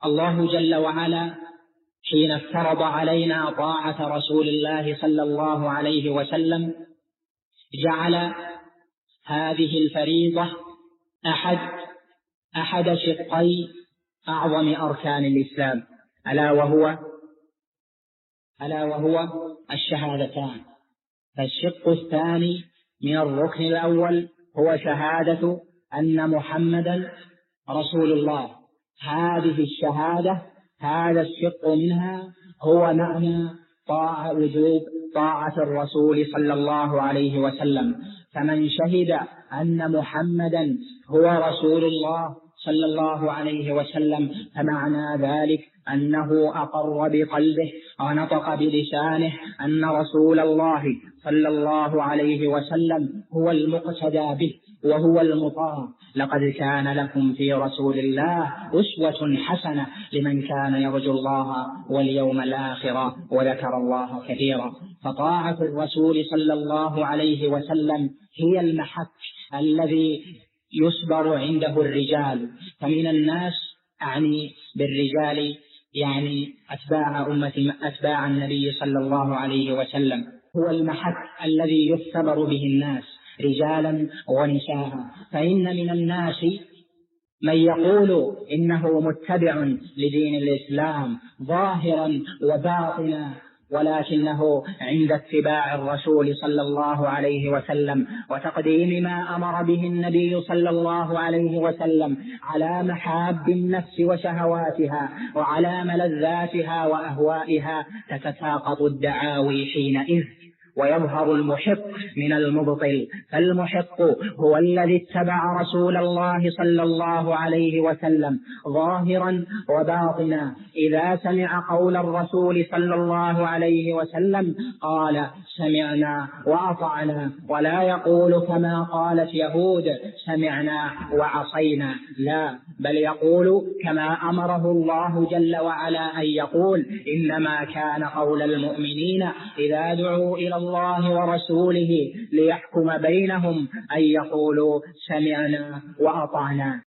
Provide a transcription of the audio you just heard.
الله جل وعلا حين افترض علينا طاعة رسول الله صلى الله عليه وسلم جعل هذه الفريضة أحد شقي أعظم أركان الإسلام، ألا وهو الشهادتان. فالشق الثاني من الركن الأول هو شهادة أن محمدا رسول الله. هذه الشهادة، هذا الشق منها هو معنى وجوب طاعة الرسول صلى الله عليه وسلم. فمن شهد أن محمدا هو رسول الله صلى الله عليه وسلم فمعنى ذلك أنه أقر بقلبه ونطق بلسانه أن رسول الله صلى الله عليه وسلم هو المقتدى به وهو المطاع. لقد كان لكم في رسول الله أسوة حسنة لمن كان يرجو الله واليوم الآخر وذكر الله كثيرا. فطاعة الرسول صلى الله عليه وسلم هي المحك الذي يصبر عنده الرجال. فمن الناس، أعني بالرجال يعني أتباع النبي صلى الله عليه وسلم، هو المحك الذي يختبر به الناس رجالا ونساء. فإن من الناس من يقول إنه متبع لدين الإسلام ظاهرا وباطنا، ولكنه عند اتباع الرسول صلى الله عليه وسلم وتقديم ما أمر به النبي صلى الله عليه وسلم على محاب النفس وشهواتها وعلى ملذاتها وأهوائها تتساقط الدعاوي حينئذ ويظهر المحق من المبطل. فالمحق هو الذي اتبع رسول الله صلى الله عليه وسلم ظاهرا وباطنا. إذا سمع قول الرسول صلى الله عليه وسلم قال سمعنا وأطعنا، ولا يقول كما قالت يهود سمعنا وعصينا، لا، بل يقول كما أمره الله جل وعلا أن يقول: إنما كان قول المؤمنين إذا دعوا إلى الله ورسوله ليحكم بينهم أن يقولوا سمعنا وأطعنا.